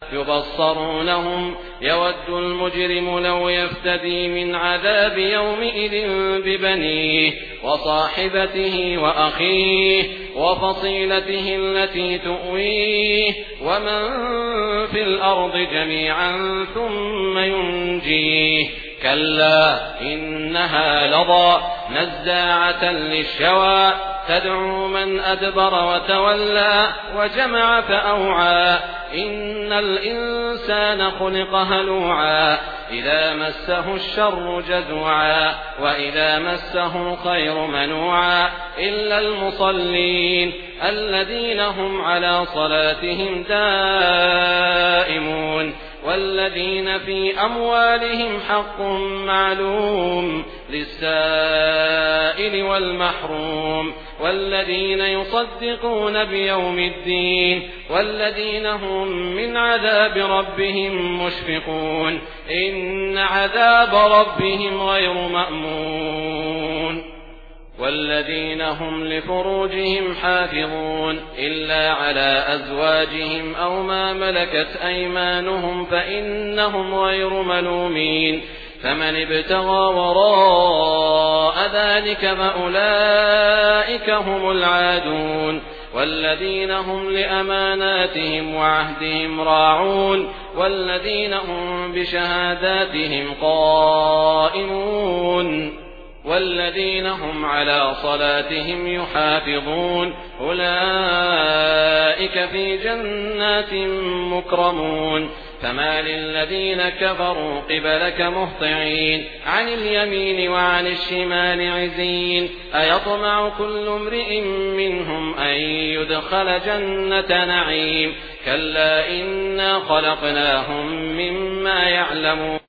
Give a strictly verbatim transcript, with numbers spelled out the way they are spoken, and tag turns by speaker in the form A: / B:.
A: يبصرونهم يود المجرم لو يفتدي من عذاب يومئذ ببنيه وصاحبته وأخيه وفصيلته التي تؤويه ومن في الأرض جميعا ثم ينجيه كلا إنها لظى نزاعة للشوى تدعو من أدبر وتولى وجمع فأوعى إن الإنسان خلق هلوعا إذا مسه الشر جزوعا وإذا مسه الخير منوعا إلا المصلين الذين هم على صلاتهم دائمون والذين في أموالهم حق معلوم للسائل والمحروم والذين يصدقون بيوم الدين والذين هم من عذاب ربهم مشفقون إن عذاب ربهم غير مأمون والذين هم لفروجهم حافظون إلا على أزواجهم أو ما ملكت أيمانهم فإنهم غير ملومين فمن ابتغى وراء ذلك فأولئك هم العادون والذين هم لأماناتهم وعهدهم راعون والذين هم بشهاداتهم قائمون والذين هم على صلاتهم يحافظون أولئك في جنات مكرمون فما للذين كفروا قبلك مهطعين عن اليمين وعن الشمال عزين أيطمع كل امرئ منهم أن يدخل جنة نعيم كلا إنا خلقناهم مما يعلمون